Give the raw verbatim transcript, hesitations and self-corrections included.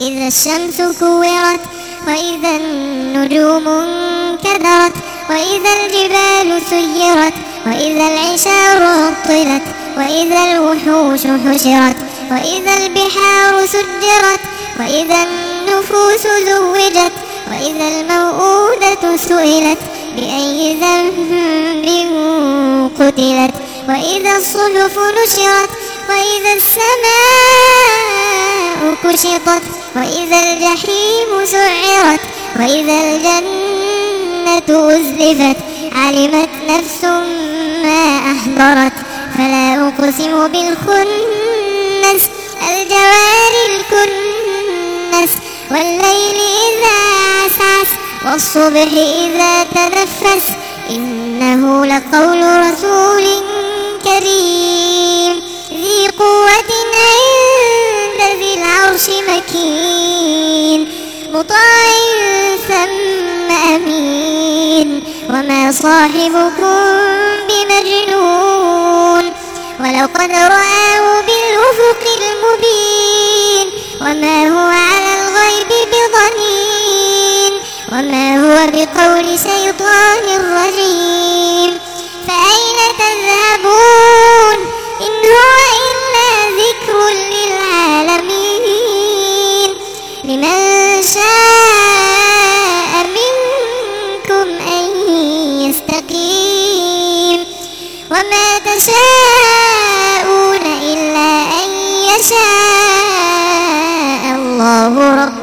إذا الشمس كورت وإذا النجوم انكدرت وإذا الجبال سيرت وإذا العشار عطلت وإذا الوحوش حشرت وإذا البحار سجرت وإذا النفوس زوجت وإذا الموءودة سئلت بأي ذنب قتلت وإذا الصحف نشرت وإذا السماء كشطت وإذا الجحيم سعرت وإذا الجنة أزلفت علمت نفس ما أحضرت فلا أقسم بالخنس الجوار الكنس والليل إذا عسعس والصبح إذا تنفس إنه لقول رسول كريم ذي قوة عند ذي العرش مكين مطاع ثم أمين وما صاحبكم بمجنون ولقد رآه بالأفق المبين وما هو على الغيب بضنين وما هو بقول شيطان رجيم فأين تذهبون إن هو إلا ذكر للعالمين لمن شاء منكم أن يستقيم وما تشاءون إلا أن يشاء الله رب